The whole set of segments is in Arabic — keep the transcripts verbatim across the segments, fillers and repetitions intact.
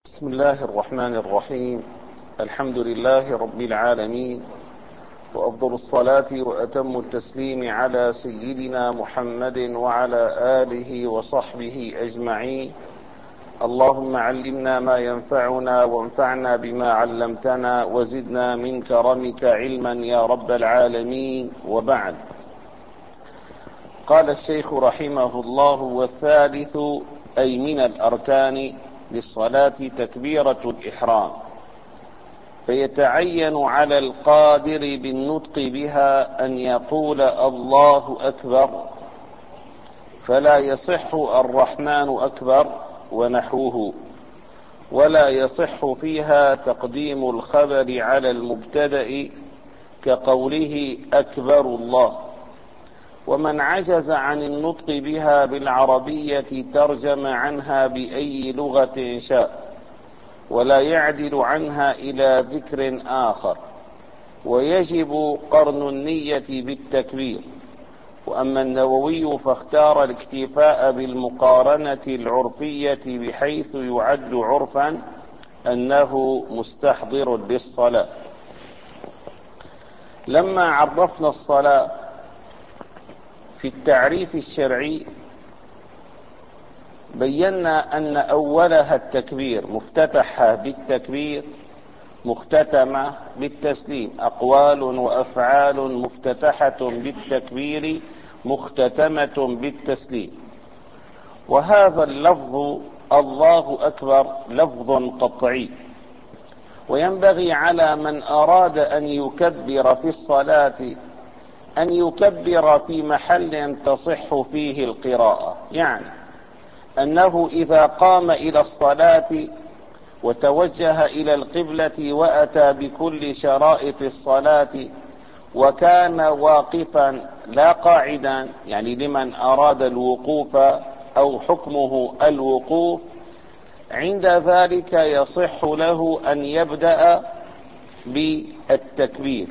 بسم الله الرحمن الرحيم. الحمد لله رب العالمين، وأفضل الصلاة وأتم التسليم على سيدنا محمد وعلى آله وصحبه أجمعين. اللهم علمنا ما ينفعنا وانفعنا بما علمتنا وزدنا من كرمك علما يا رب العالمين. وبعد، قال الشيخ رحمه الله: والثالث أي من الأركان للصلاة تكبيرة الإحرام، فيتعين على القادر بالنطق بها أن يقول الله أكبر، فلا يصح الرحمن أكبر ونحوه، ولا يصح فيها تقديم الخبر على المبتدأ كقوله أكبر الله. ومن عجز عن النطق بها بالعربية ترجم عنها بأي لغة شاء، ولا يعدل عنها إلى ذكر آخر، ويجب قرن النية بالتكبير. وأما النووي فاختار الاكتفاء بالمقارنة العرفية، بحيث يعد عرفا أنه مستحضر للصلاة. لما عرفنا الصلاة في التعريف الشرعي بينا أن أولها التكبير، مفتتحة بالتكبير، مختتمة بالتسليم، أقوال وأفعال مفتتحة بالتكبير، مختتمة بالتسليم. وهذا اللفظ الله أكبر لفظ قطعي، وينبغي على من أراد أن يكبر في الصلاة أن يكبر في محل تصح فيه القراءة، يعني أنه إذا قام إلى الصلاة وتوجه إلى القبلة وأتى بكل شرائط الصلاة، وكان واقفا لا قاعدا، يعني لمن أراد الوقوف أو حكمه الوقوف، عند ذلك يصح له أن يبدأ بالتكبير.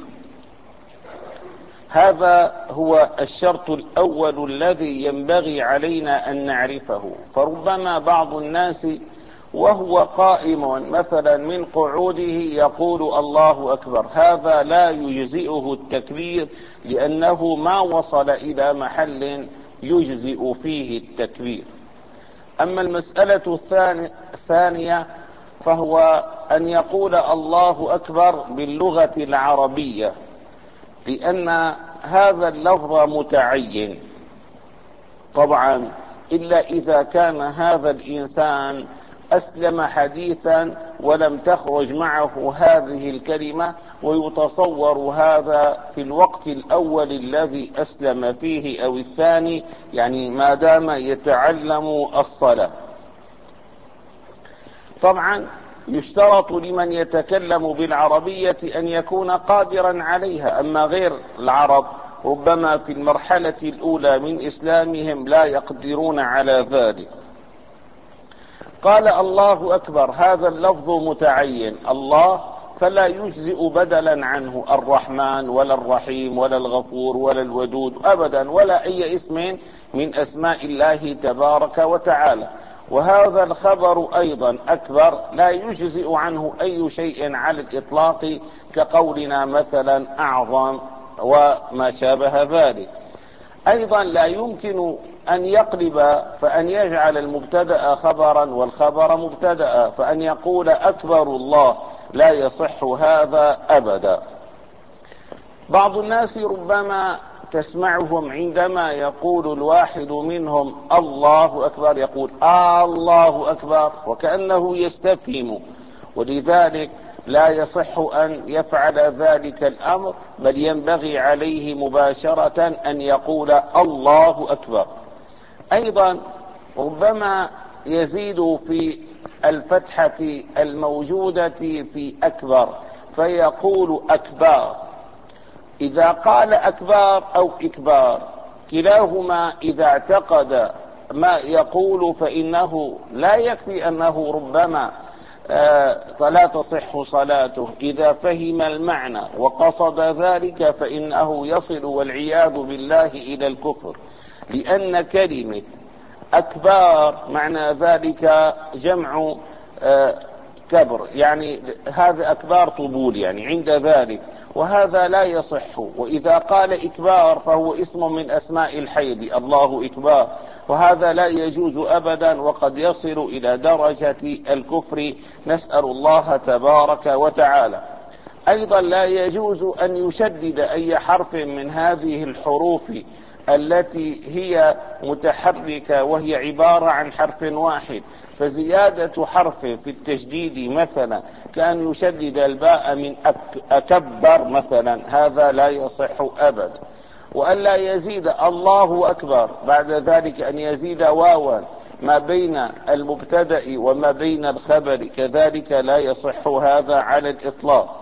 هذا هو الشرط الأول الذي ينبغي علينا أن نعرفه. فربما بعض الناس وهو قائم مثلا من قعوده يقول الله أكبر، هذا لا يجزئه التكبير، لأنه ما وصل إلى محل يجزئ فيه التكبير. أما المسألة الثانية فهو أن يقول الله أكبر باللغة العربية، لأن هذا اللفظ متعين طبعا، إلا إذا كان هذا الإنسان أسلم حديثا ولم تخرج معه هذه الكلمة، ويتصور هذا في الوقت الأول الذي أسلم فيه أو الثاني، يعني ما دام يتعلم الصلاة. طبعا يشترط لمن يتكلم بالعربية أن يكون قادرا عليها، أما غير العرب ربما في المرحلة الأولى من إسلامهم لا يقدرون على ذلك. قال الله أكبر، هذا اللفظ متعين، الله فلا يجزئ بدلا عنه الرحمن ولا الرحيم ولا الغفور ولا الودود أبدا، ولا أي اسم من أسماء الله تبارك وتعالى. وهذا الخبر أيضا أكبر لا يجزئ عنه أي شيء على الإطلاق، كقولنا مثلا أعظم وما شابه ذلك. أيضا لا يمكن أن يقلب فأن يجعل المبتدأ خبرا والخبر مبتدأ، فأن يقول أكبر الله لا يصح هذا أبدا. بعض الناس ربما تسمعهم عندما يقول الواحد منهم الله أكبر يقول آه الله أكبر، وكأنه يستفهم، ولذلك لا يصح أن يفعل ذلك الأمر، بل ينبغي عليه مباشرة أن يقول الله أكبر. أيضا ربما يزيد في الفتحة الموجودة في أكبر فيقول أكبر. إذا قال أكبر أو إكبار كلاهما إذا اعتقد ما يقول فإنه لا يكفي أنه ربما فلا تصح صلاته. إذا فهم المعنى وقصد ذلك فإنه يصل والعياذ بالله إلى الكفر، لأن كلمة أكبار معنى ذلك جمع كبر، يعني هذا أكبار طبول يعني عند ذلك، وهذا لا يصح. وإذا قال إكبار فهو اسم من أسماء الحيض، الله إكبار، وهذا لا يجوز أبدا، وقد يصل إلى درجة الكفر، نسأل الله تبارك وتعالى. أيضا لا يجوز أن يشدد أي حرف من هذه الحروف التي هي متحركة وهي عبارة عن حرف واحد، فزيادة حرف في التشديد مثلا كأن يشدد الباء من أكبر مثلا، هذا لا يصح أبدا. وأن لا يزيد الله أكبر بعد ذلك أن يزيد واوا ما بين المبتدأ وما بين الخبر، كذلك لا يصح هذا على الإطلاق.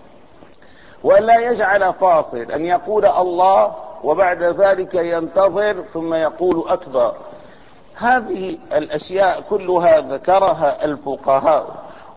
ولا يجعل فاصل، أن يقول الله وبعد ذلك ينتظر ثم يقول أكبر. هذه الأشياء كلها ذكرها الفقهاء.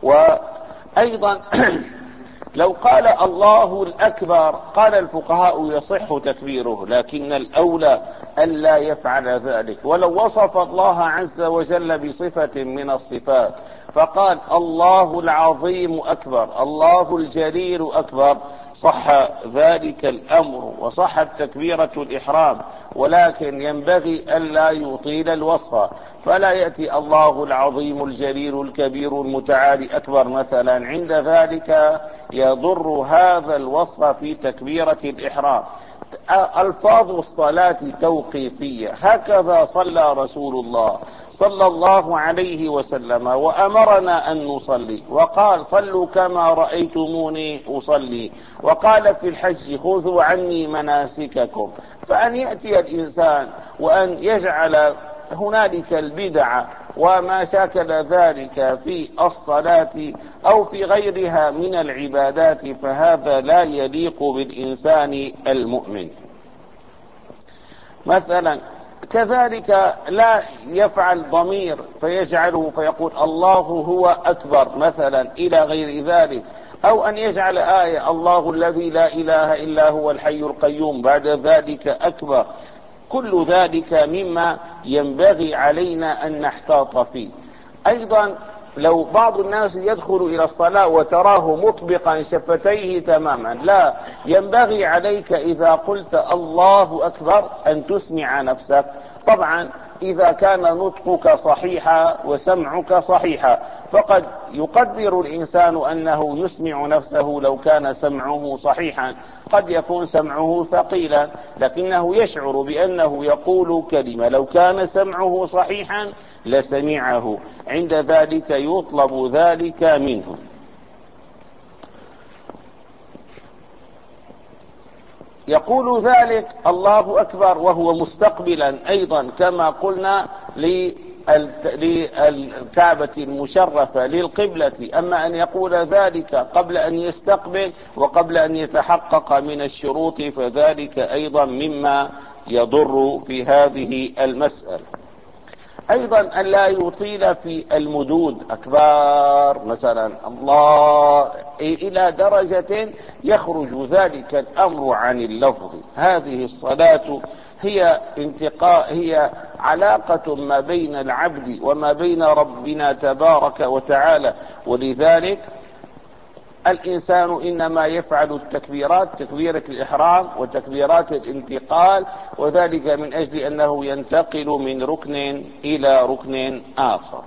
وأيضا لو قال الله الأكبر قال الفقهاء يصح تكبيره، لكن الأولى ألا يفعل ذلك. ولو وصف الله عز وجل بصفة من الصفات فقال الله العظيم أكبر، الله الجليل أكبر، صح ذلك الأمر وصحت تكبيرة الإحرام، ولكن ينبغي ألا يطيل الوصف، فلا يأتي الله العظيم الجليل الكبير المتعالي أكبر مثلا، عند ذلك يضر هذا الوصف في تكبيرة الإحرام. ألفاظ الصلاة توقيفية، هكذا صلى رسول الله صلى الله عليه وسلم وأمرنا أن نصلي، وقال صلوا كما رأيتموني أصلي، وقال في الحج خذوا عني مناسككم. فأن يأتي الإنسان وأن يجعل هنالك البدع وما شاكل ذلك في الصلاة أو في غيرها من العبادات، فهذا لا يليق بالإنسان المؤمن. مثلا كذلك لا يفعل ضمير فيجعله فيقول الله هو أكبر مثلا إلى غير ذلك، أو أن يجعل آية الله الذي لا إله إلا هو الحي القيوم بعد ذلك أكبر. كل ذلك مما ينبغي علينا أن نحتاط فيه. أيضا لو بعض الناس يدخل إلى الصلاة وتراه مطبقا شفتيه تماما، لا، ينبغي عليك إذا قلت الله أكبر أن تسمع نفسك. طبعا إذا كان نطقك صحيحا وسمعك صحيحا، فقد يقدر الإنسان أنه يسمع نفسه لو كان سمعه صحيحا. قد يكون سمعه ثقيلا لكنه يشعر بأنه يقول كلمة، لو كان سمعه صحيحا لسمعه، عند ذلك يطلب ذلك منه. يقول ذلك الله أكبر وهو مستقبلا أيضا كما قلنا للكعبة المشرفة للقبلة. أما أن يقول ذلك قبل أن يستقبل وقبل أن يتحقق من الشروط فذلك أيضا مما يضر في هذه المسألة. أيضا أن لا يطيل في المدود أكبر مثلا الله إلى درجة يخرج ذلك الأمر عن اللفظ. هذه الصلاة هي انتقاء، هي علاقة ما بين العبد وما بين ربنا تبارك وتعالى، ولذلك الإنسان إنما يفعل التكبيرات، تكبيرة الإحرام وتكبيرات الانتقال، وذلك من أجل أنه ينتقل من ركن إلى ركن آخر.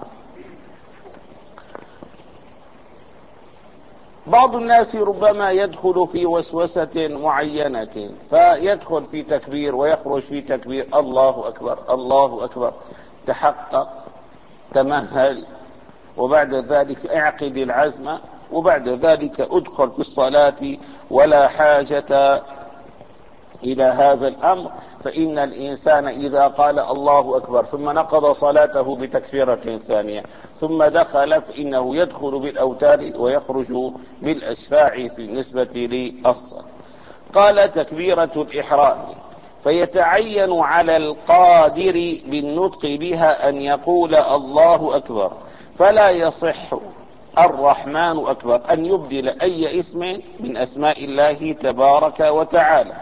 بعض الناس ربما يدخل في وسوسة معينة فيدخل في تكبير ويخرج في تكبير، الله أكبر الله أكبر، تحقق، تمهل، وبعد ذلك اعقد العزم، وبعد ذلك ادخل في الصلاة ولا حاجة إلى هذا الأمر. فإن الإنسان إذا قال الله أكبر ثم نقض صلاته بتكبيرة ثانية ثم دخل فإنه يدخل بالأوتار ويخرج بالأشفاع في النسبة للصلاة. قال تكبيرة الإحرام، فيتعين على القادر بالنطق بها أن يقول الله أكبر، فلا يصح الرحمن أكبر أن يبدل أي اسم من أسماء الله تبارك وتعالى.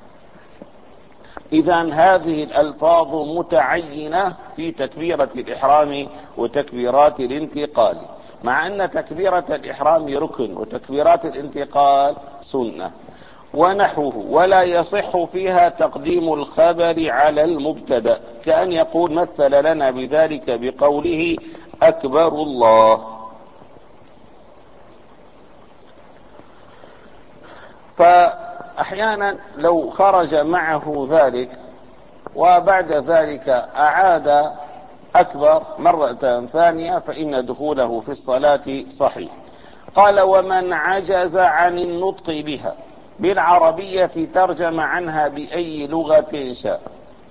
إذن هذه الألفاظ متعينة في تكبيرة الإحرام وتكبيرات الانتقال. مع أن تكبيرة الإحرام ركن وتكبيرات الانتقال سنة ونحوه، ولا يصح فيها تقديم الخبر على المبتدأ، كأن يقول مثل لنا بذلك بقوله أكبر الله. فأحيانا لو خرج معه ذلك وبعد ذلك أعاد أكبر مرة ثانية فإن دخوله في الصلاة صحيح. قال ومن عجز عن النطق بها بالعربية ترجم عنها بأي لغة شاء.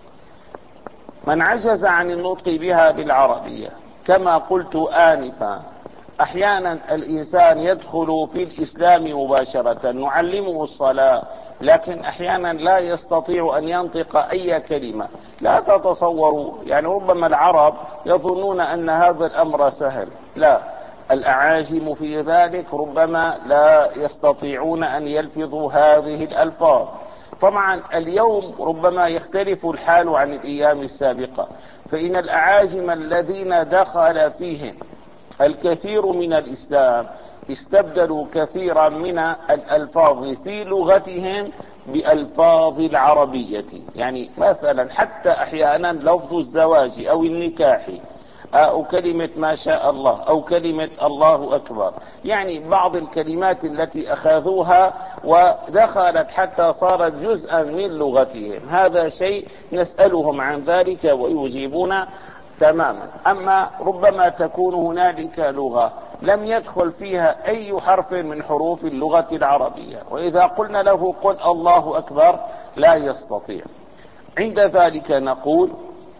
من عجز عن النطق بها بالعربية كما قلت آنفا، أحيانا الإنسان يدخل في الإسلام مباشرة نعلمه الصلاة، لكن أحيانا لا يستطيع أن ينطق أي كلمة. لا تتصوروا يعني ربما العرب يظنون أن هذا الأمر سهل، لا، الأعاجم في ذلك ربما لا يستطيعون أن يلفظوا هذه الألفاظ. طبعا اليوم ربما يختلف الحال عن الأيام السابقة، فإن الأعاجم الذين دخل فيهم الكثير من الإسلام استبدلوا كثيرا من الألفاظ في لغتهم بألفاظ العربية. يعني مثلا حتى أحيانا لفظ الزواج أو النكاح أو كلمة ما شاء الله أو كلمة الله أكبر، يعني بعض الكلمات التي أخذوها ودخلت حتى صارت جزءا من لغتهم. هذا شيء نسألهم عن ذلك ويجيبون تماما. أما ربما تكون هنالك لغة لم يدخل فيها أي حرف من حروف اللغة العربية، وإذا قلنا له قل الله أكبر لا يستطيع. عند ذلك نقول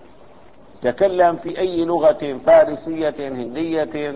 تكلم في أي لغة، فارسية، هندية،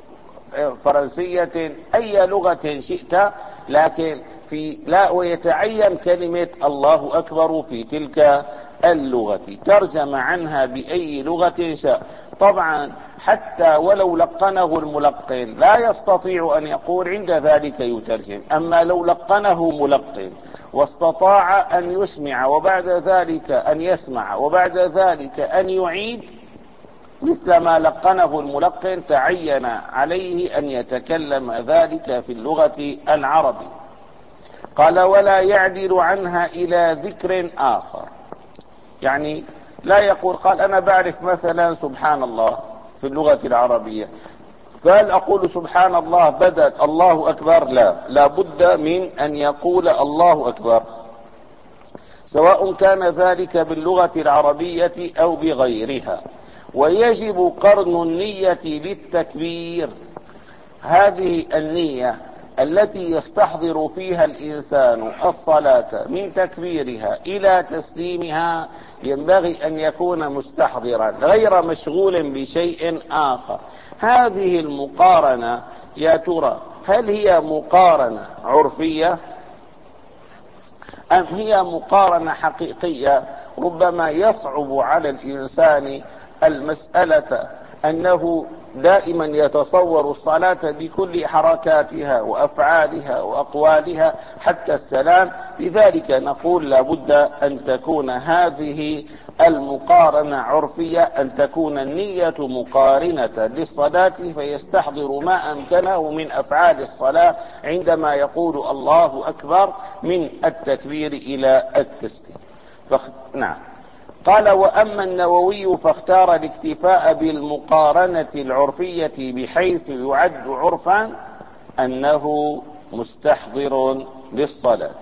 فرنسية، أي لغة شئت، لكن في لا ويتعين كلمة الله أكبر في تلك اللغة، ترجم عنها بأي لغة شاء. طبعا حتى ولو لقنه الملقن لا يستطيع أن يقول عند ذلك يترجم. أما لو لقنه ملقن واستطاع أن يسمع وبعد ذلك أن يسمع وبعد ذلك أن يعيد مثل ما لقنه الملقن، تعين عليه أن يتكلم ذلك في اللغة العربية. قال ولا يعدل عنها إلى ذكر آخر، يعني لا يقول قال أنا بعرف مثلا سبحان الله في اللغة العربية، فهل أقول سبحان الله بدل الله أكبر؟ لا، لا بد من أن يقول الله أكبر، سواء كان ذلك باللغة العربية أو بغيرها. ويجب قرن النية بالتكبير، هذه النية التي يستحضر فيها الإنسان الصلاة من تكبيرها إلى تسليمها ينبغي أن يكون مستحضرا غير مشغول بشيء آخر. هذه المقارنة يا ترى هل هي مقارنة عرفية أم هي مقارنة حقيقية؟ ربما يصعب على الإنسان المسألة أنه دائما يتصور الصلاة بكل حركاتها وأفعالها وأقوالها حتى السلام. لذلك نقول لابد أن تكون هذه المقارنة عرفية، أن تكون النية مقارنة للصلاة فيستحضر ما أمكنه من أفعال الصلاة عندما يقول الله أكبر من التكبير إلى التسليم. فخ... نعم. قال وأما النووي فاختار الاكتفاء بالمقارنة العرفية بحيث يعد عرفا أنه مستحضر للصلاة.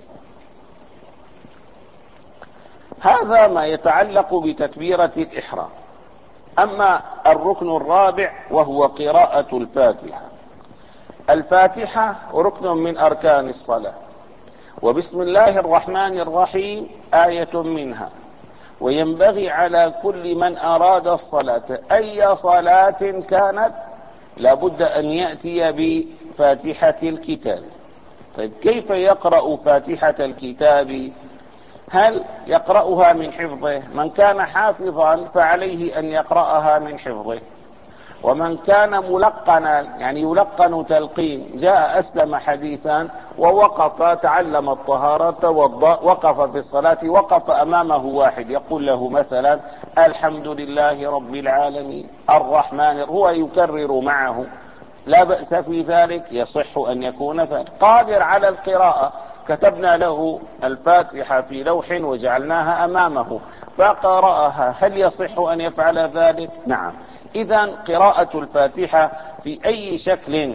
هذا ما يتعلق بتكبيرة الإحرام. أما الركن الرابع وهو قراءة الفاتحة. الفاتحة ركن من أركان الصلاة، وبسم الله الرحمن الرحيم آية منها، وينبغي على كل من أراد الصلاة أي صلاة كانت لابد أن يأتي بفاتحة الكتاب. طيب كيف يقرأ فاتحة الكتاب؟ هل يقرأها من حفظه؟ من كان حافظا فعليه أن يقرأها من حفظه، ومن كان ملقنا يعني يلقن تلقين، جاء أسلم حديثا ووقف تعلم الطهارة وقف في الصلاة، وقف أمامه واحد يقول له مثلا الحمد لله رب العالمين الرحمن، هو يكرر معه لا بأس في ذلك، يصح أن يكون ذلك. قادر على القراءة، كتبنا له الفاتحة في لوح وجعلناها أمامه فقرأها، هل يصح أن يفعل ذلك؟ نعم. إذا قراءة الفاتحة في أي شكل،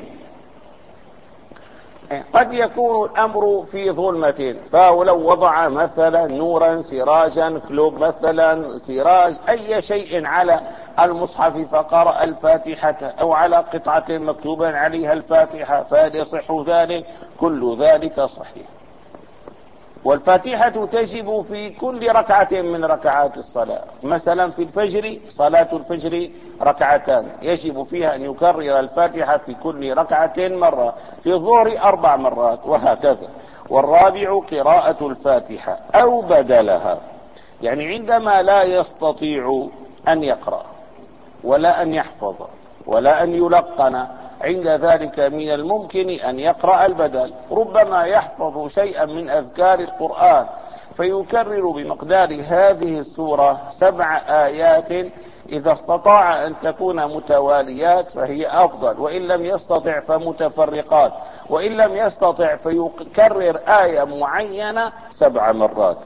قد يكون الأمر في ظلمة، فلو وضع مثلا نورا سراجا كلوب مثلا سراج أي شيء على المصحف فقرأ الفاتحة، أو على قطعة مكتوبا عليها الفاتحة، فهل يصح ذلك؟ كل ذلك صحيح. والفاتحة تجب في كل ركعة من ركعات الصلاة. مثلا في الفجر، صلاة الفجر ركعتان يجب فيها أن يكرر الفاتحة في كل ركعة مرة، في الظهر أربع مرات وهكذا. والرابع قراءة الفاتحة أو بدلها، يعني عندما لا يستطيع أن يقرأ ولا أن يحفظ ولا أن يلقن، عند ذلك من الممكن أن يقرأ البدل. ربما يحفظ شيئا من أذكار القرآن فيكرر بمقدار هذه السورة سبع آيات، إذا استطاع أن تكون متواليات فهي أفضل، وإن لم يستطع فمتفرقات، وإن لم يستطع فيكرر آية معينة سبع مرات.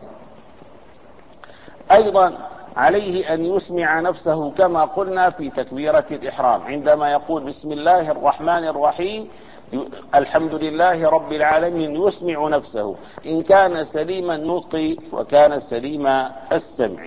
أيضا عليه أن يسمع نفسه كما قلنا في تكبيرة الإحرام، عندما يقول بسم الله الرحمن الرحيم الحمد لله رب العالمين، يسمع نفسه إن كان سليم النطق وكان سليم السمع.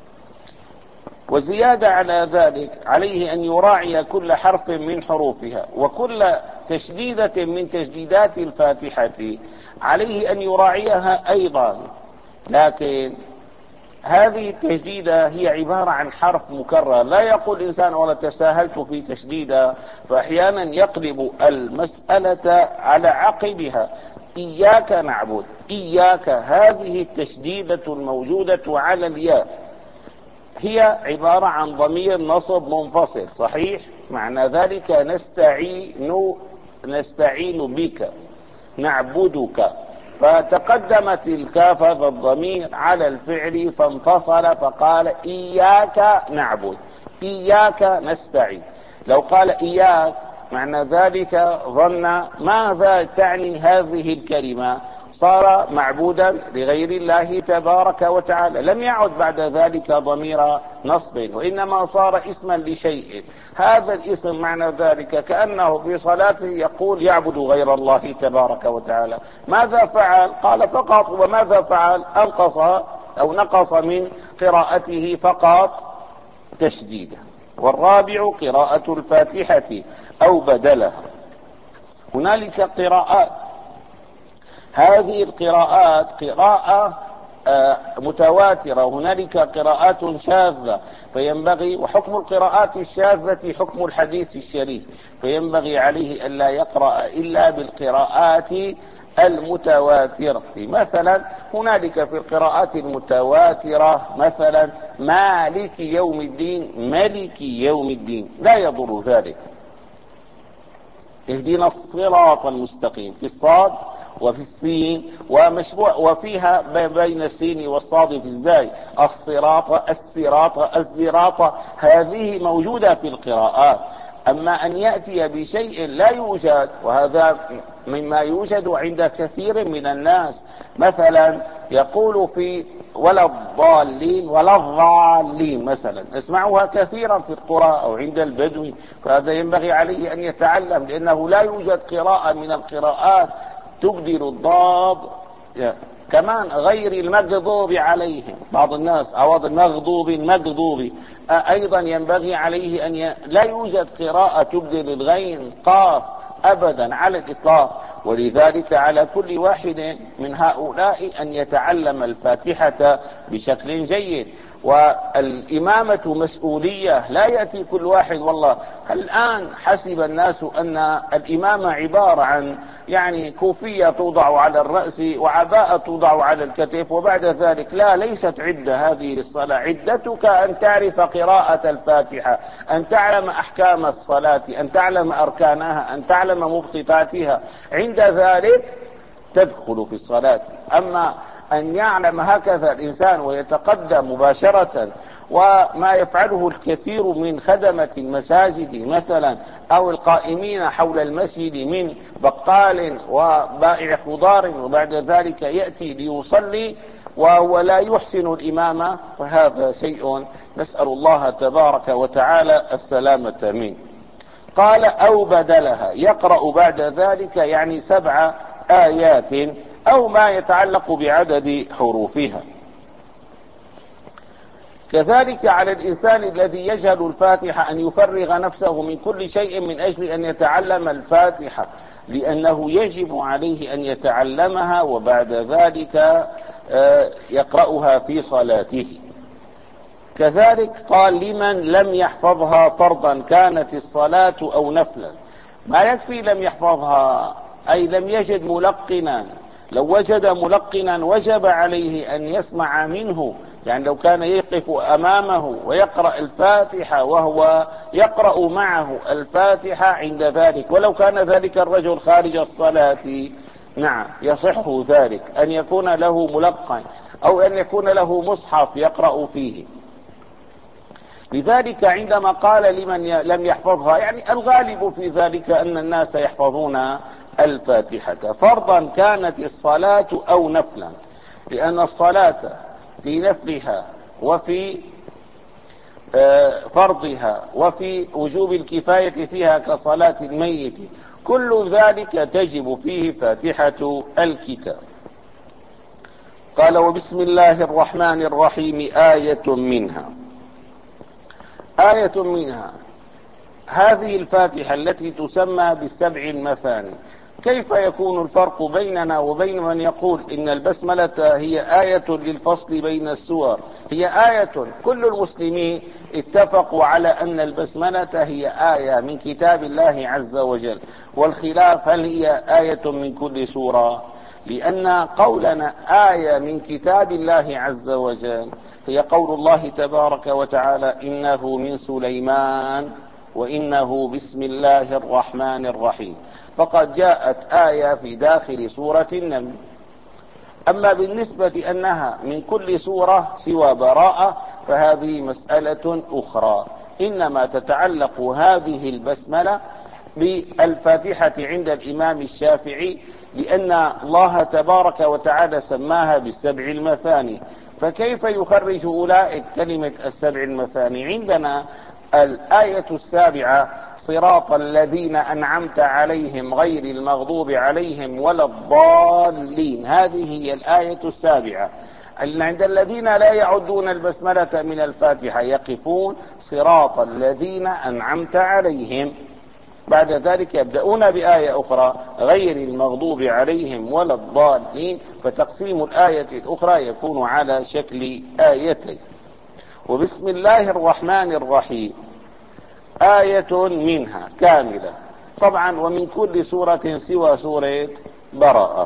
وزيادة على ذلك عليه أن يراعي كل حرف من حروفها، وكل تشديدة من تشديدات الفاتحة عليه أن يراعيها أيضا. لكن هذه التشديدة هي عبارة عن حرف مكرر، لا يقول إنسان ولا تساهلت في تشديدة، فأحيانا يقلب المسألة على عقبها. إياك نعبد، إياك، هذه التشديدة الموجودة على الياء هي عبارة عن ضمير نصب منفصل صحيح، معنى ذلك نستعين نستعين بك نعبدك، فتقدمت الكاف هذا الضمير على الفعل فانفصل فقال إياك نعبد إياك نستعين. لو قال إياك معنى ذلك ظن ماذا تعني هذه الكلمة، صار معبودا لغير الله تبارك وتعالى، لم يعد بعد ذلك ضمير نصب، وإنما صار اسما لشيء. هذا الاسم معنى ذلك كأنه في صلاته يقول يعبد غير الله تبارك وتعالى. ماذا فعل؟ قال فقط. وماذا فعل؟ أنقص أو نقص من قراءته فقط تشديدا. والرابع قراءة الفاتحة أو بدلها. هنالك قراءات، هذه القراءات قراءة متواترة، هنالك قراءات شاذة، فينبغي، وحكم القراءات الشاذة حكم الحديث الشريف، فينبغي عليه ألا يقرأ إلا بالقراءات المتواترة. مثلا هنالك في القراءات المتواترة مثلا مالك يوم الدين، ملك يوم الدين، لا يضر ذلك. اهدنا الصراط المستقيم في الصاد وفي السين، ومشروع وفيها بين السين والصاد في الزاي، الصراط الصراط الزراط، هذه موجودة في القراءات. أما أن يأتي بشيء لا يوجد، وهذا مما يوجد عند كثير من الناس، مثلا يقول في ولا الضالين ولا الضالين مثلا، نسمعها كثيرا في القرى أو عند البدو، فهذا ينبغي عليه أن يتعلم، لأنه لا يوجد قراءة من القراءات تبدل الضاد. كمان غير المغضوب عليهم، بعض الناس أوض المغضوب المغضوب، أيضا ينبغي عليه أن ي... لا يوجد قراءة تبدل الغين قاف أبدا على الإطلاق. ولذلك على كل واحد من هؤلاء أن يتعلم الفاتحة بشكل جيد. والإمامة مسؤولية، لا يأتي كل واحد والله. الآن حسب الناس أن الإمامة عبارة عن يعني كوفية توضع على الرأس وعباءة توضع على الكتف وبعد ذلك، لا، ليست عدة هذه للصلاة. عدتك أن تعرف قراءة الفاتحة، أن تعلم أحكام الصلاة، أن تعلم أركانها، أن تعلم مبططاتها، عند ذلك تدخل في الصلاة. أما أن يعلم هكذا الإنسان ويتقدم مباشرة، وما يفعله الكثير من خدمة المساجد مثلا أو القائمين حول المسجد من بقال وبائع خضار، وبعد ذلك يأتي ليصلي وهو لا يحسن الإمامة، فهذا شيء نسأل الله تبارك وتعالى السلامة منه. قال أو بدلها، يقرأ بعد ذلك يعني سبع آيات أو ما يتعلق بعدد حروفها. كذلك على الإنسان الذي يجهل الفاتحة أن يفرغ نفسه من كل شيء من أجل أن يتعلم الفاتحة، لأنه يجب عليه أن يتعلمها وبعد ذلك يقرأها في صلاته. كذلك قال لمن لم يحفظها فرضا كانت الصلاة أو نفلا. ما يكفي لم يحفظها أي لم يجد ملقنا، لو وجد ملقنا وجب عليه أن يسمع منه، يعني لو كان يقف أمامه ويقرأ الفاتحة وهو يقرأ معه الفاتحة عند ذلك، ولو كان ذلك الرجل خارج الصلاة نعم يصح ذلك أن يكون له ملقن أو أن يكون له مصحف يقرأ فيه. لذلك عندما قال لمن لم يحفظها، يعني الغالب في ذلك أن الناس يحفظون الفاتحة فرضا كانت الصلاة أو نفلا، لأن الصلاة في نفلها وفي فرضها وفي وجوب الكفاية فيها كصلاة الميت كل ذلك تجب فيه فاتحة الكتاب. قال وبسم الله الرحمن الرحيم آية منها. آية منها هذه الفاتحة التي تسمى بالسبع المثاني. كيف يكون الفرق بيننا وبين من يقول إن البسملة هي آية للفصل بين السور؟ هي آية، كل المسلمين اتفقوا على أن البسملة هي آية من كتاب الله عز وجل، والخلاف هل هي آية من كل سورة؟ لأن قولنا آية من كتاب الله عز وجل هي قول الله تبارك وتعالى إنه من سليمان وإنه بسم الله الرحمن الرحيم، فقد جاءت آية في داخل سورة النمل. أما بالنسبة أنها من كل سورة سوى براءة فهذه مسألة أخرى، إنما تتعلق هذه البسملة بالفاتحة عند الإمام الشافعي، لأن الله تبارك وتعالى سماها بالسبع المثاني، فكيف يخرج أولئك كلمة السبع المثاني؟ عندنا الآية السابعة صراط الذين أنعمت عليهم غير المغضوب عليهم ولا الضالين، هذه هي الآية السابعة. عند الذين لا يعدون البسملة من الفاتحة يقفون صراط الذين أنعمت عليهم، بعد ذلك يبدأون بآية أخرى غير المغضوب عليهم ولا الضالين، فتقسيم الآية الأخرى يكون على شكل آيتين. وبسم الله الرحمن الرحيم آية منها كاملة، طبعا ومن كل سورة سوى سورة براءة.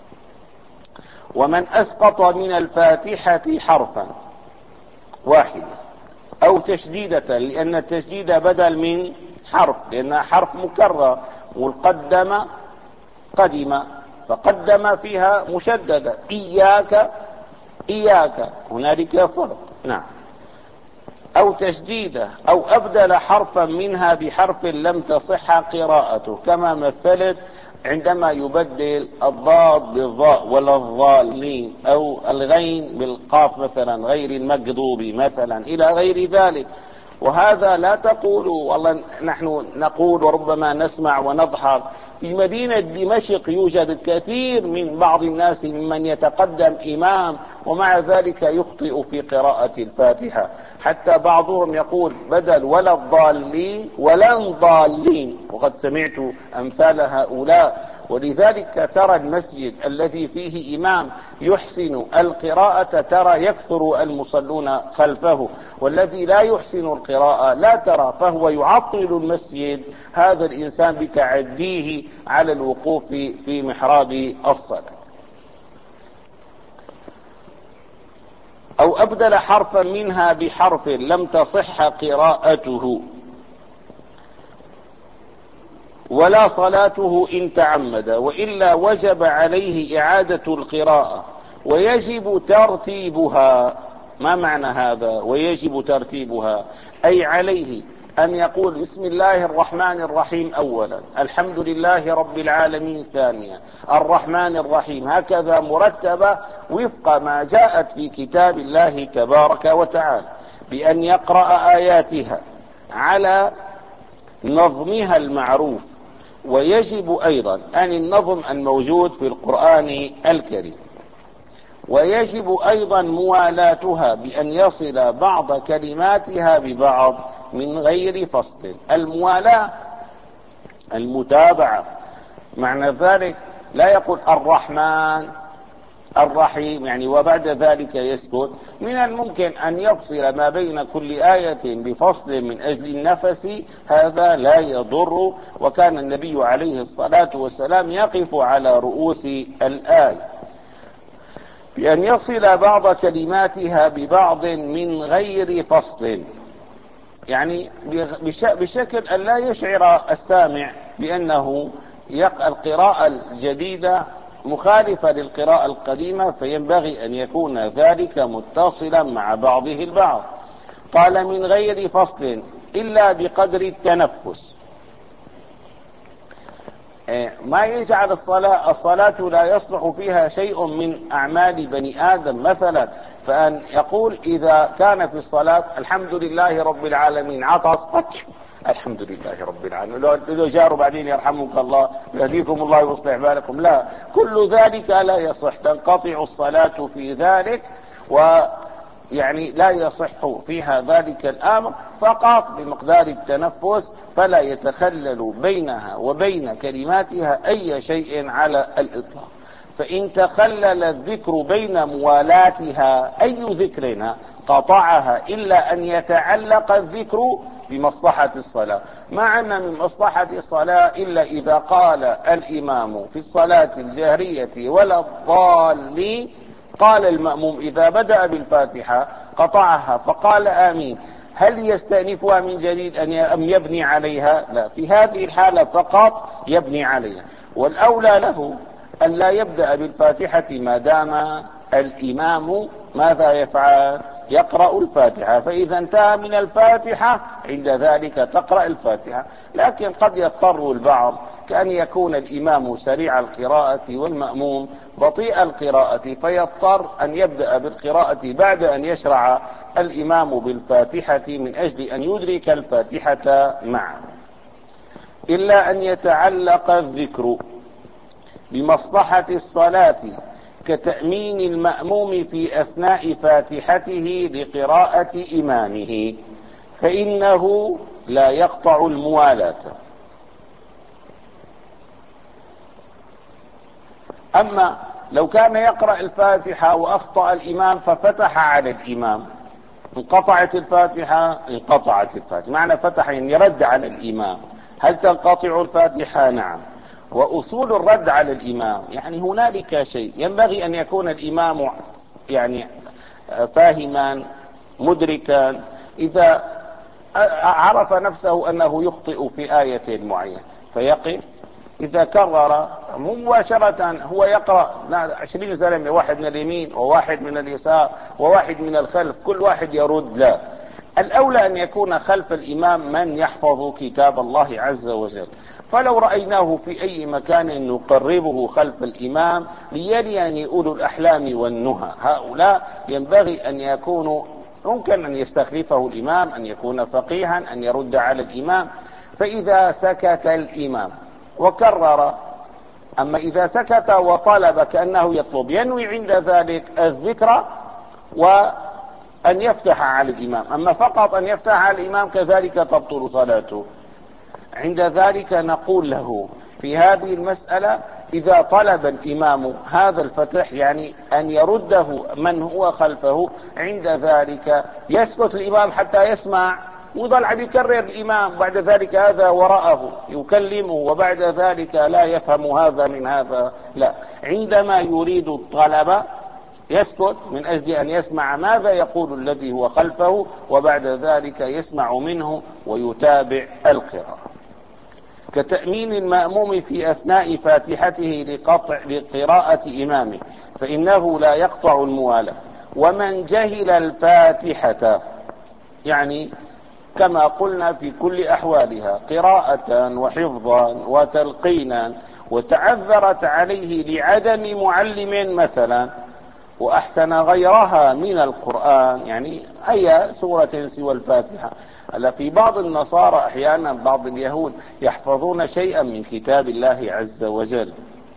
ومن أسقط من الفاتحة حرفا واحدا أو تشديدة، لأن التشديد بدل من حرف، لأنها حرف مكرر، والقدم قدم فقدم فيها مشددة، إياك إياك هنالك فرق نعم. أو تشديدة أو أبدل حرفا منها بحرف لم تصح قراءته، كما مثلت عندما يبدل الضاد بالضاء ولا الضالين، أو الغين بالقاف مثلا غير المغضوب مثلا إلى غير ذلك. وهذا لا تقولوا والله نحن نقول وربما نسمع ونضحك، في مدينة دمشق يوجد الكثير من بعض الناس ممن يتقدم إمام ومع ذلك يخطئ في قراءة الفاتحة، حتى بعضهم يقول بدل ولا الضالين ولا الضالين، وقد سمعت أمثال هؤلاء. ولذلك ترى المسجد الذي فيه إمام يحسن القراءة ترى يكثر المصلون خلفه، والذي لا يحسن القراءة لا ترى، فهو يعطل المسجد هذا الإنسان بتعديه على الوقوف في محراب الصلاة. أو أبدل حرفا منها بحرف لم تصح قراءته ولا صلاته إن تعمد، وإلا وجب عليه إعادة القراءة ويجب ترتيبها. ما معنى هذا ويجب ترتيبها؟ أي عليه أن يقول بسم الله الرحمن الرحيم أولا، الحمد لله رب العالمين ثانيا، الرحمن الرحيم، هكذا مرتبة وفق ما جاءت في كتاب الله تبارك وتعالى، بأن يقرأ آياتها على نظمها المعروف. ويجب أيضا أن النظم الموجود في القرآن الكريم، ويجب أيضا موالاتها بأن يصل بعض كلماتها ببعض من غير فصل. الموالاة المتابعة، معنى ذلك لا يقول الرحمن الرحيم يعني وبعد ذلك يسكت. من الممكن أن يفصل ما بين كل آية بفصل من أجل النفس، هذا لا يضر. وكان النبي عليه الصلاة والسلام يقف على رؤوس الآية بأن يصل بعض كلماتها ببعض من غير فصل، يعني بشكل أن لا يشعر السامع بأنه القراءة الجديدة مخالفة للقراءة القديمة، فينبغي أن يكون ذلك متصلا مع بعضه البعض. قال من غير فصل إلا بقدر التنفس، ما يجعل الصلاة الصلاة لا يصلح فيها شيء من أعمال بني آدم، مثلا فأن يقول إذا كان في الصلاة الحمد لله رب العالمين عطس الحمد لله رب العالمين، لو جاروا بعدين يرحمك الله يهديكم الله ويصلح بالكم، لا، كل ذلك لا يصح، تنقطع الصلاة في ذلك، ويعني لا يصح فيها ذلك الأمر، فقط بمقدار التنفس، فلا يتخلل بينها وبين كلماتها أي شيء على الإطلاق. فإن تخلل الذكر بين موالاتها أي ذكرنا قطعها، إلا أن يتعلق الذكر بمصلحة الصلاة. ما أن من مصلحة الصلاة إلا إذا قال الإمام في الصلاة الجهرية ولا الضالين، قال المأموم إذا بدأ بالفاتحة قطعها فقال آمين، هل يستأنفها من جديد أم يبني عليها؟ لا، في هذه الحالة فقط يبني عليها. والأولى له أن لا يبدأ بالفاتحة ما دام الإمام ماذا يفعل؟ يقرأ الفاتحة، فإذا انتهى من الفاتحة عند ذلك تقرأ الفاتحة. لكن قد يضطر البعض كأن يكون الإمام سريع القراءة والمأموم بطيء القراءة، فيضطر أن يبدأ بالقراءة بعد أن يشرع الإمام بالفاتحة من أجل أن يدرك الفاتحة معه. إلا أن يتعلق الذكر بمصلحة الصلاة كتأمين المأموم في أثناء فاتحته لقراءة إمامه، فإنه لا يقطع الموالاة. أما لو كان يقرأ الفاتحة وأخطأ الإمام ففتح على الإمام، انقطعت الفاتحة انقطعت الفاتحة، معنى فتح يعني رد على الإمام. هل تنقطع الفاتحة؟ نعم. وأصول الرد على الإمام يعني هنالك شيء ينبغي أن يكون الإمام يعني فاهما مدركا، إذا عرف نفسه أنه يخطئ في آية معينة فيقف، إذا كرر مباشرة هو يقرأ عشرين زلمة، واحد من اليمين وواحد من اليسار وواحد من الخلف، كل واحد يرد. لا، الأولى أن يكون خلف الإمام من يحفظ كتاب الله عز وجل. فلو رأيناه في أي مكان نقربه خلف الإمام ليلي أولو الأحلام والنهى، هؤلاء ينبغي أن يكونوا ممكن أن يستخلفه الإمام، أن يكون فقيها، أن يرد على الإمام. فإذا سكت الإمام وكرر، أما إذا سكت وطلب كأنه يطلب ينوي عند ذلك الذكر وأن يفتح على الإمام، أما فقط أن يفتح على الإمام كذلك تبطل صلاته. عند ذلك نقول له في هذه المسألة إذا طلب الإمام هذا الفتح يعني أن يرده من هو خلفه، عند ذلك يسكت الإمام حتى يسمع ويظل عم يكرر الإمام، بعد ذلك هذا وراءه يكلمه وبعد ذلك لا يفهم هذا من هذا. لا، عندما يريد الطلب يسكت من أجل أن يسمع ماذا يقول الذي هو خلفه، وبعد ذلك يسمع منه ويتابع القراءة. كتأمين المأموم في أثناء فاتحته لقطع لقراءة إمامه، فإنه لا يقطع الموالاة. ومن جهل الفاتحة، يعني كما قلنا في كل أحوالها قراءة وحفظا وتلقينا، وتعذرت عليه لعدم معلم مثلا، وأحسن غيرها من القرآن، يعني أي سورة سوى الفاتحة. ألا في بعض النصارى أحيانا بعض اليهود يحفظون شيئا من كتاب الله عز وجل،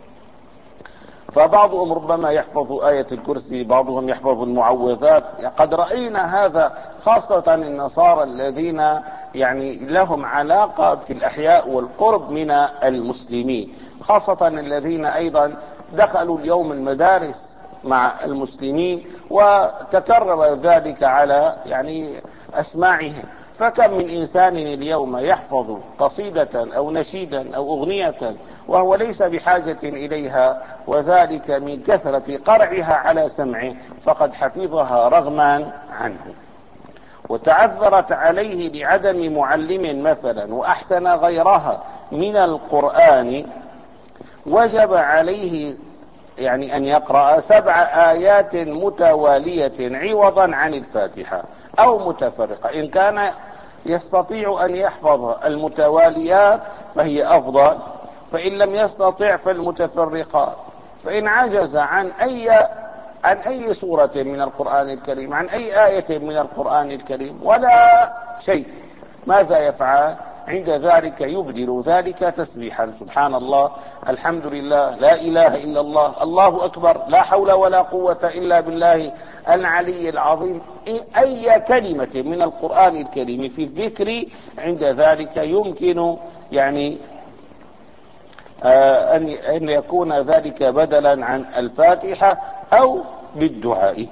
فبعضهم ربما يحفظ آية الكرسي، بعضهم يحفظ المعوذات. قد رأينا هذا خاصة النصارى الذين يعني لهم علاقة في الأحياء والقرب من المسلمين، خاصة الذين أيضا دخلوا اليوم المدارس مع المسلمين، وتكرر ذلك على يعني أسماعهم. فكم من إنسان اليوم يحفظ قصيدة أو نشيدا أو أغنية وهو ليس بحاجة إليها، وذلك من كثرة قرعها على سمعه، فقد حفظها رغما عنه. وتعذرت عليه لعدم معلم مثلا، وأحسن غيرها من القرآن، وجب عليه يعني أن يقرأ سبع آيات متوالية عوضا عن الفاتحة أو متفرقة. إن كان يستطيع أن يحفظ المتواليات فهي أفضل، فإن لم يستطع فالمتفرقات. فإن عجز عن أي عن أي سورة من القرآن الكريم، عن أي آية من القرآن الكريم ولا شيء، ماذا يفعل؟ عند ذلك يبدل ذلك تسبيحا: سبحان الله، الحمد لله، لا إله إلا الله، الله أكبر، لا حول ولا قوة إلا بالله العلي العظيم. أي كلمة من القرآن الكريم في الذكر عند ذلك يمكن يعني آه أن يكون ذلك بدلا عن الفاتحة أو بالدعاء،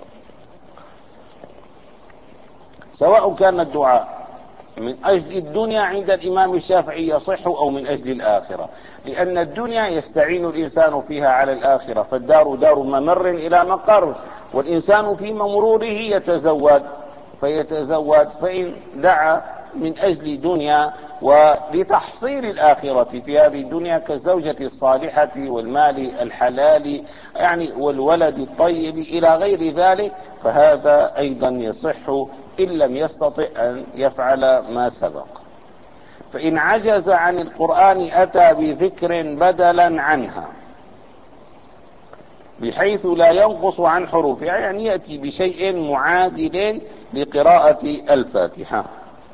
سواء كان الدعاء من أجل الدنيا عند الإمام الشافعي يصح أو من أجل الآخرة، لأن الدنيا يستعين الإنسان فيها على الآخرة، فالدار دار ممر إلى مقر، والإنسان في ممروره يتزود فيتزود فإن دعا من أجل دنيا ولتحصيل الآخرة في هذه الدنيا كالزوجة الصالحة والمال الحلال يعني والولد الطيب إلى غير ذلك، فهذا أيضا يصح إن لم يستطع أن يفعل ما سبق. فإن عجز عن القرآن أتى بذكر بدلا عنها بحيث لا ينقص عن حروفها، يعني يأتي بشيء معادل لقراءة الفاتحة.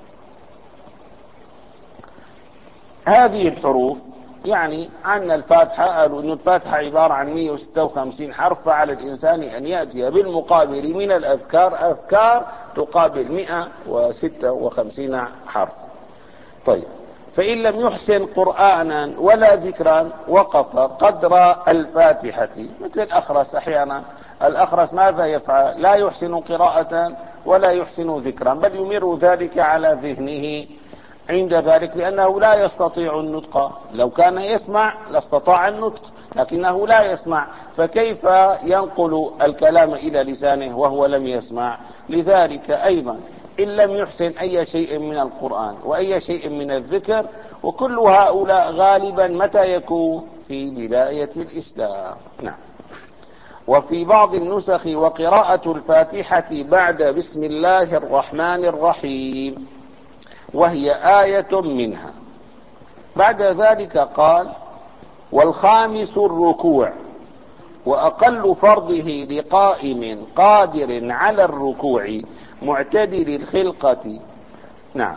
هذه الحروف يعني أن الفاتحة قالوا أن الفاتحة عبارة عن مئة وستة وخمسين حرف، فعلى الإنسان أن يأتي بالمقابل من الأذكار أذكار تقابل مئة وستة وخمسين حرف. طيب، فإن لم يحسن قرآنا ولا ذكرا وقف قدر الفاتحة، مثل الأخرس. أحيانا الأخرس ماذا يفعل؟ لا يحسن قراءة ولا يحسن ذكرا، بل يمر ذلك على ذهنه عند ذلك، لأنه لا يستطيع النطق. لو كان يسمع لاستطاع النطق، لكنه لا يسمع، فكيف ينقل الكلام إلى لسانه وهو لم يسمع؟ لذلك أيضا إن لم يحسن أي شيء من القرآن وأي شيء من الذكر، وكل هؤلاء غالبا متى يكون؟ في بداية الإسلام. نعم. وفي بعض النسخ وقراءة الفاتحة بعد بسم الله الرحمن الرحيم، وهي آية منها. بعد ذلك قال: والخامس الركوع، وأقل فرضه لقائم قادر على الركوع معتدل الخلقة، نعم،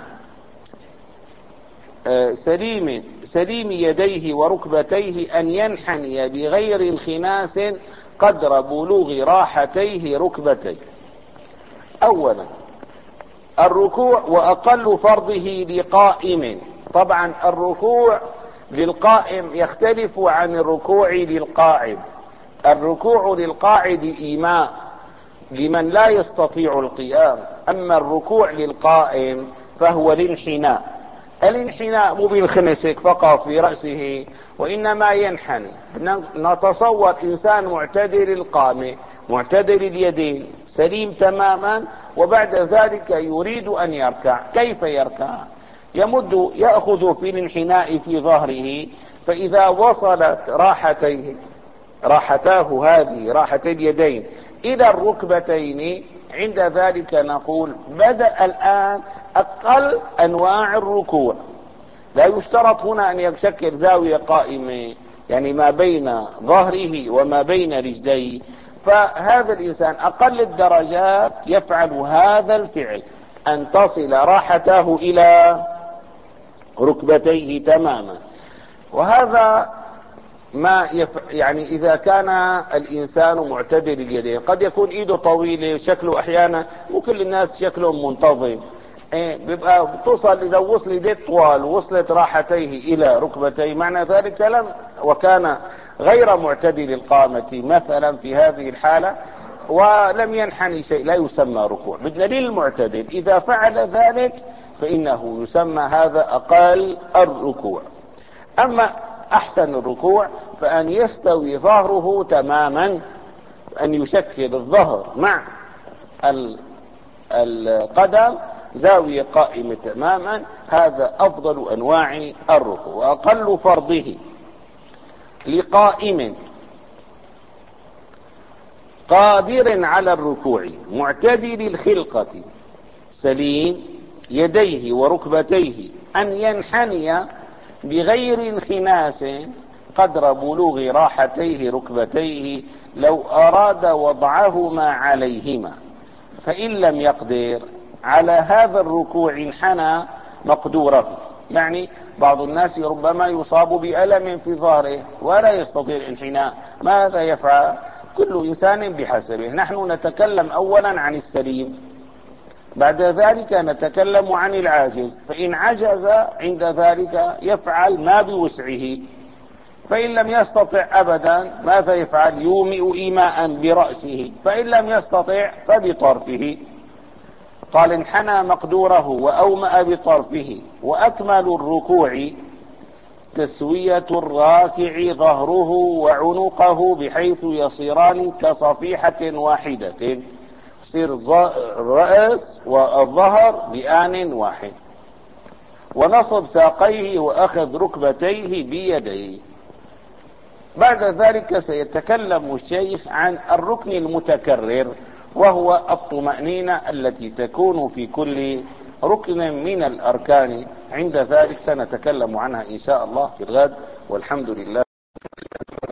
سليم سليم يديه وركبتيه، أن ينحني بغير انخناس قدر بلوغ راحتيه ركبتيه. أولا الركوع وأقل فرضه لقائم. طبعا الركوع للقائم يختلف عن الركوع للقاعد. الركوع للقاعد إيماء لمن لا يستطيع القيام، أما الركوع للقائم فهو الانحناء. الانحناء مو بينخنسك فقط في رأسه، وإنما ينحني. نتصور إنسان معتدل القامة معتدل اليدين سليم تماما، وبعد ذلك يريد أن يركع. كيف يركع؟ يمد يأخذ في الانحناء في ظهره، فإذا وصلت راحتيه راحتاه هذه راحتي اليدين إلى الركبتين، عند ذلك نقول بدأ الآن أقل أنواع الركوع. لا يشترط هنا أن يشكل زاوية قائمة، يعني ما بين ظهره وما بين رجليه، فهذا الإنسان أقل الدرجات يفعل هذا الفعل، أن تصل راحته إلى ركبتيه تماما. وهذا ما يف... يعني إذا كان الإنسان معتدل اليدين، قد يكون إيده طويلة شكله أحيانا مو كل الناس شكلهم منتظم، إيه بيبقى بتوصل إذا وصل يديه طوال وصلت راحتيه إلى ركبتيه، معنى ذلك لم وكان غير معتدل القامة مثلا في هذه الحالة ولم ينحني شيء، لا يسمى ركوع. بالدليل المعتدل إذا فعل ذلك فإنه يسمى هذا أقل الركوع. أما أحسن الركوع فأن يستوي ظهره تماما، أن يشكل الظهر مع القدم زاوية قائمة تماما، هذا أفضل أنواع الركوع. وأقل فرضه لقائم قادر على الركوع معتدل الخلقة سليم يديه وركبتيه أن ينحني بغير انخناس قدر بلوغ راحتيه ركبتيه لو أراد وضعهما عليهما، فإن لم يقدر على هذا الركوع انحنى مقدوره. يعني بعض الناس ربما يصاب بألم في ظهره ولا يستطيع الانحناء، ماذا يفعل؟ كل إنسان بحسبه. نحن نتكلم أولا عن السليم، بعد ذلك نتكلم عن العاجز. فإن عجز عند ذلك يفعل ما بوسعه، فإن لم يستطع أبدا ماذا يفعل؟ يومئ إيماء برأسه، فإن لم يستطع فبطرفه. قال انحنى مقدوره وأومأ بطرفه. وأكمل الركوع تسوية الراكع ظهره وعنقه بحيث يصيران كصفيحة واحدة، يصير الرأس والظهر بآن واحد. ونصب ساقيه وأخذ ركبتيه بيديه. بعد ذلك سيتكلم الشيخ عن الركن المتكرر، وهو الطمأنينة التي تكون في كل ركن من الأركان. عند ذلك سنتكلم عنها إن شاء الله في الغد، والحمد لله.